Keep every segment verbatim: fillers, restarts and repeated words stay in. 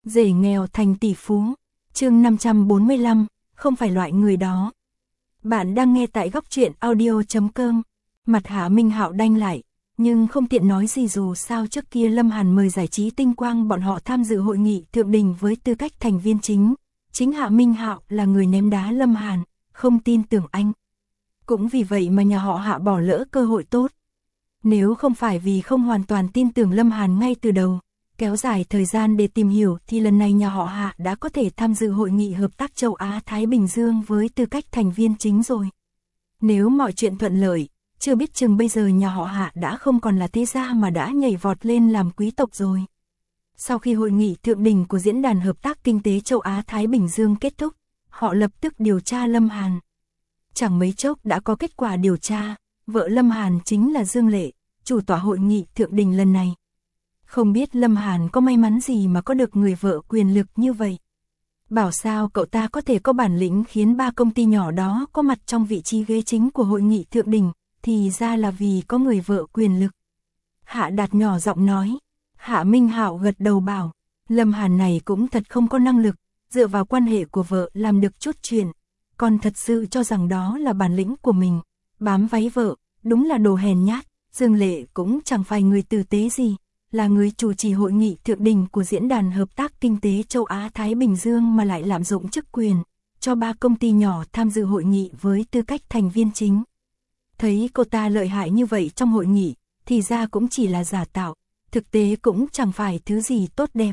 Rể nghèo thành tỷ phú. Chương năm trăm bốn mươi lăm, không phải loại người đó. Bạn đang nghe tại góc truyện audio chấm com. Mặt Hạ Minh Hạo đanh lại, nhưng không tiện nói gì dù sao trước kia Lâm Hàn mời giải trí tinh quang bọn họ tham dự hội nghị thượng đỉnh với tư cách thành viên chính. Chính Hạ Minh Hạo là người ném đá Lâm Hàn, không tin tưởng anh. Cũng vì vậy mà nhà họ Hạ bỏ lỡ cơ hội tốt. Nếu không phải vì không hoàn toàn tin tưởng Lâm Hàn ngay từ đầu, kéo dài thời gian để tìm hiểu thì lần này nhà họ Hạ đã có thể tham dự hội nghị hợp tác châu Á-Thái Bình Dương với tư cách thành viên chính rồi. Nếu mọi chuyện thuận lợi, chưa biết chừng bây giờ nhà họ Hạ đã không còn là thế gia mà đã nhảy vọt lên làm quý tộc rồi. Sau khi hội nghị thượng đỉnh của Diễn đàn Hợp tác Kinh tế châu Á-Thái Bình Dương kết thúc, họ lập tức điều tra Lâm Hàn. Chẳng mấy chốc đã có kết quả điều tra, vợ Lâm Hàn chính là Dương Lệ, chủ tọa hội nghị thượng đỉnh lần này. Không biết Lâm Hàn có may mắn gì mà có được người vợ quyền lực như vậy. Bảo sao cậu ta có thể có bản lĩnh khiến ba công ty nhỏ đó có mặt trong vị trí ghế chính của hội nghị thượng đỉnh, thì ra là vì có người vợ quyền lực. Hạ Đạt nhỏ giọng nói. Hạ Minh Hạo gật đầu bảo, Lâm Hàn này cũng thật không có năng lực, dựa vào quan hệ của vợ làm được chút chuyện, còn thật sự cho rằng đó là bản lĩnh của mình, bám váy vợ, đúng là đồ hèn nhát. Dương Lệ cũng chẳng phải người tử tế gì, là người chủ trì hội nghị thượng đỉnh của Diễn đàn Hợp tác Kinh tế châu Á-Thái Bình Dương mà lại lạm dụng chức quyền, cho ba công ty nhỏ tham dự hội nghị với tư cách thành viên chính. Thấy cô ta lợi hại như vậy trong hội nghị, thì ra cũng chỉ là giả tạo, thực tế cũng chẳng phải thứ gì tốt đẹp.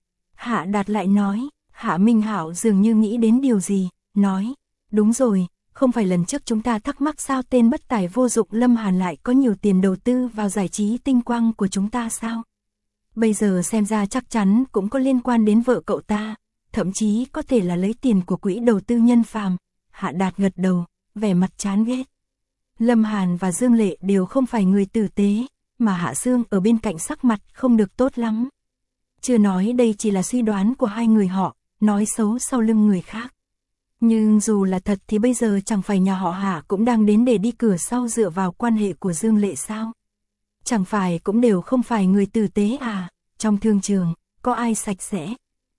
Hạ Đạt lại nói. Hạ Minh Hạo dường như nghĩ đến điều gì, nói, đúng rồi, không phải lần trước chúng ta thắc mắc sao tên bất tài vô dụng Lâm Hàn lại có nhiều tiền đầu tư vào giải trí tinh quang của chúng ta sao? Bây giờ xem ra chắc chắn cũng có liên quan đến vợ cậu ta, thậm chí có thể là lấy tiền của quỹ đầu tư Nhân Phàm. Hạ Đạt gật đầu, vẻ mặt chán ghét. Lâm Hàn và Dương Lệ đều không phải người tử tế, mà Hạ Sương ở bên cạnh sắc mặt không được tốt lắm. Chưa nói đây chỉ là suy đoán của hai người họ, nói xấu sau lưng người khác. Nhưng dù là thật thì bây giờ chẳng phải nhà họ Hạ cũng đang đến để đi cửa sau dựa vào quan hệ của Dương Lệ sao? Chẳng phải cũng đều không phải người tử tế à, trong thương trường, có ai sạch sẽ?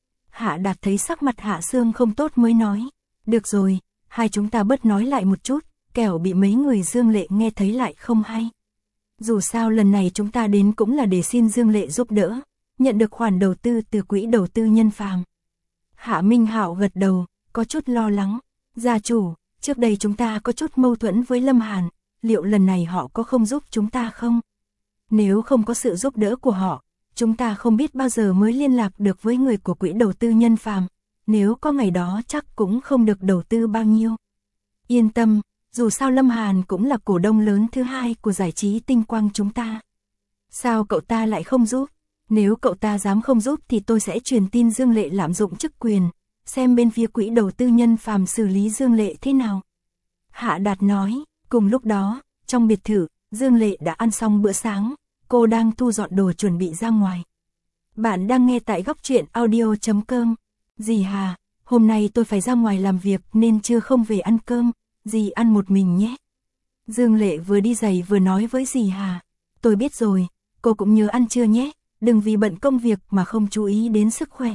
Hạ Đạt thấy sắc mặt Hạ Sương không tốt mới nói, được rồi, hai chúng ta bớt nói lại một chút, kẻo bị mấy người Dương Lệ nghe thấy lại không hay. Dù sao lần này chúng ta đến cũng là để xin Dương Lệ giúp đỡ, nhận được khoản đầu tư từ quỹ đầu tư Nhân Phàm. Hạ Minh Hạo gật đầu, có chút lo lắng. Gia chủ, trước đây chúng ta có chút mâu thuẫn với Lâm Hàn, liệu lần này họ có không giúp chúng ta không? Nếu không có sự giúp đỡ của họ, chúng ta không biết bao giờ mới liên lạc được với người của quỹ đầu tư Nhân Phàm, nếu có ngày đó chắc cũng không được đầu tư bao nhiêu. Yên tâm, dù sao Lâm Hàn cũng là cổ đông lớn thứ hai của giải trí tinh quang chúng ta. Sao cậu ta lại không giúp? Nếu cậu ta dám không giúp thì tôi sẽ truyền tin Dương Lệ lạm dụng chức quyền, xem bên phía quỹ đầu tư Nhân Phàm xử lý Dương Lệ thế nào. Hạ Đạt nói. Cùng lúc đó, trong biệt thự, Dương Lệ đã ăn xong bữa sáng, cô đang thu dọn đồ chuẩn bị ra ngoài. Bạn đang nghe tại góc truyện audio chấm com. Dì Hà, hôm nay tôi phải ra ngoài làm việc nên chưa không về ăn cơm, dì ăn một mình nhé. Dương Lệ vừa đi giày vừa nói với dì Hà. Tôi biết rồi, cô cũng nhớ ăn trưa nhé, đừng vì bận công việc mà không chú ý đến sức khỏe.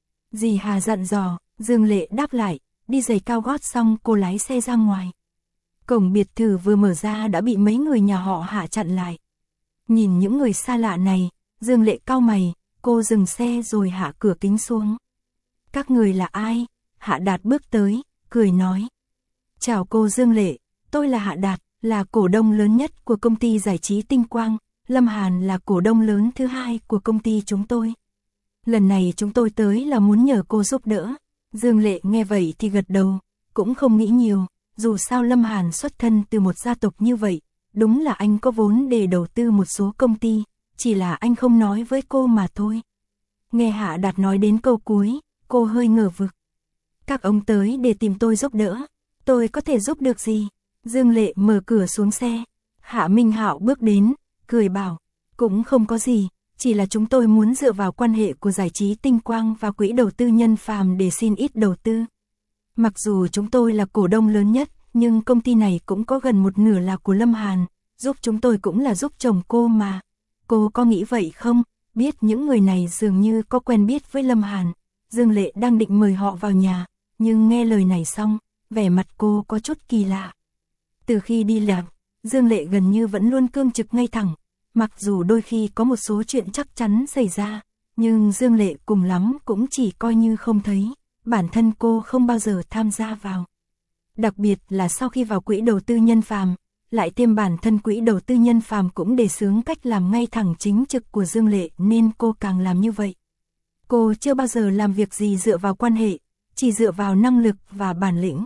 Dì Hà dặn dò. Dương Lệ đáp lại, đi giày cao gót xong cô lái xe ra ngoài. Cổng biệt thự vừa mở ra đã bị mấy người nhà họ Hạ chặn lại. Nhìn những người xa lạ này, Dương Lệ cau mày, cô dừng xe rồi hạ cửa kính xuống. Các người là ai? Hạ Đạt bước tới, cười nói. Chào cô Dương Lệ, tôi là Hạ Đạt, là cổ đông lớn nhất của công ty giải trí tinh quang, Lâm Hàn là cổ đông lớn thứ hai của công ty chúng tôi. Lần này chúng tôi tới là muốn nhờ cô giúp đỡ. Dương Lệ nghe vậy thì gật đầu, cũng không nghĩ nhiều, dù sao Lâm Hàn xuất thân từ một gia tộc như vậy, đúng là anh có vốn để đầu tư một số công ty, chỉ là anh không nói với cô mà thôi. Nghe Hạ Đạt nói đến câu cuối, cô hơi ngờ vực. Các ông tới để tìm tôi giúp đỡ, tôi có thể giúp được gì? Dương Lệ mở cửa xuống xe, Hạ Minh Hạo bước đến, cười bảo, cũng không có gì. Chỉ là chúng tôi muốn dựa vào quan hệ của giải trí tinh quang và quỹ đầu tư Nhân Phàm để xin ít đầu tư. Mặc dù chúng tôi là cổ đông lớn nhất, nhưng công ty này cũng có gần một nửa là của Lâm Hàn, giúp chúng tôi cũng là giúp chồng cô mà. Cô có nghĩ vậy không? Biết những người này dường như có quen biết với Lâm Hàn, Dương Lệ đang định mời họ vào nhà, nhưng nghe lời này xong, vẻ mặt cô có chút kỳ lạ. Từ khi đi làm, Dương Lệ gần như vẫn luôn cương trực ngay thẳng, mặc dù đôi khi có một số chuyện chắc chắn xảy ra, nhưng Dương Lệ cùng lắm cũng chỉ coi như không thấy, bản thân cô không bao giờ tham gia vào. Đặc biệt là sau khi vào quỹ đầu tư Nhân Phàm, lại thêm bản thân quỹ đầu tư Nhân Phàm cũng đề xướng cách làm ngay thẳng chính trực của Dương Lệ nên cô càng làm như vậy. Cô chưa bao giờ làm việc gì dựa vào quan hệ, chỉ dựa vào năng lực và bản lĩnh.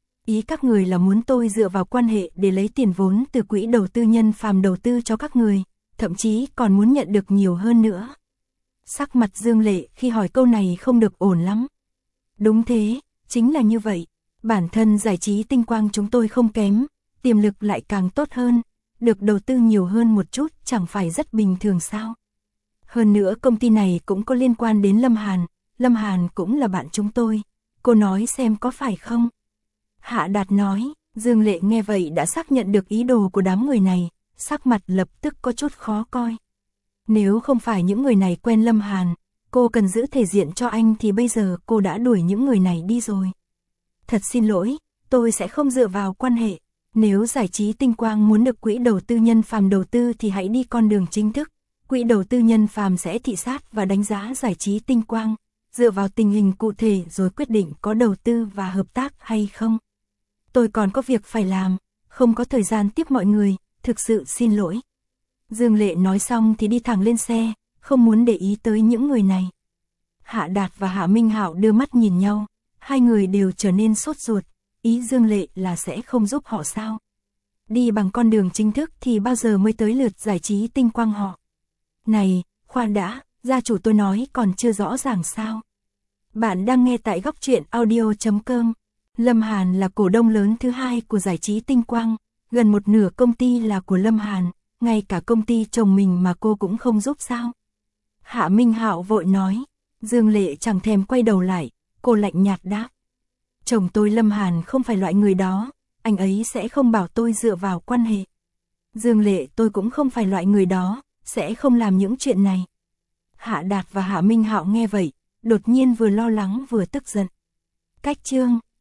Ý các người là muốn tôi dựa vào quan hệ để lấy tiền vốn từ quỹ đầu tư Nhân Phàm đầu tư cho các người, thậm chí còn muốn nhận được nhiều hơn nữa. Sắc mặt Dương Lệ khi hỏi câu này không được ổn lắm. Đúng thế, chính là như vậy. Bản thân giải trí tinh quang chúng tôi không kém, tiềm lực lại càng tốt hơn, được đầu tư nhiều hơn một chút chẳng phải rất bình thường sao. Hơn nữa công ty này cũng có liên quan đến Lâm Hàn, Lâm Hàn cũng là bạn chúng tôi, cô nói xem có phải không? Hạ Đạt nói, Dương Lệ nghe vậy đã xác nhận được ý đồ của đám người này, sắc mặt lập tức có chút khó coi. Nếu không phải những người này quen Lâm Hàn, cô cần giữ thể diện cho anh thì bây giờ cô đã đuổi những người này đi rồi. Thật xin lỗi, tôi sẽ không dựa vào quan hệ. Nếu giải trí tinh quang muốn được quỹ đầu tư Nhân Phàm đầu tư thì hãy đi con đường chính thức. Quỹ đầu tư Nhân Phàm sẽ thị sát và đánh giá giải trí tinh quang, dựa vào tình hình cụ thể rồi quyết định có đầu tư và hợp tác hay không. Tôi còn có việc phải làm, không có thời gian tiếp mọi người, thực sự xin lỗi. Dương Lệ nói xong thì đi thẳng lên xe, không muốn để ý tới những người này. Hạ Đạt và Hạ Minh Hạo đưa mắt nhìn nhau, hai người đều trở nên sốt ruột, ý Dương Lệ là sẽ không giúp họ sao? Đi bằng con đường chính thức thì bao giờ mới tới lượt giải trí tinh quang họ? Này, khoan đã, gia chủ tôi nói còn chưa rõ ràng sao? Bạn đang nghe tại góc truyện audio chấm com. Lâm Hàn là cổ đông lớn thứ hai của giải trí tinh quang, gần một nửa công ty là của Lâm Hàn, ngay cả công ty chồng mình mà cô cũng không giúp sao? Hạ Minh Hạo vội nói. Dương Lệ chẳng thèm quay đầu lại, cô lạnh nhạt đáp. Chồng tôi Lâm Hàn không phải loại người đó, anh ấy sẽ không bảo tôi dựa vào quan hệ. Dương Lệ tôi cũng không phải loại người đó, sẽ không làm những chuyện này. Hạ Đạt và Hạ Minh Hạo nghe vậy, đột nhiên vừa lo lắng vừa tức giận. Cách chương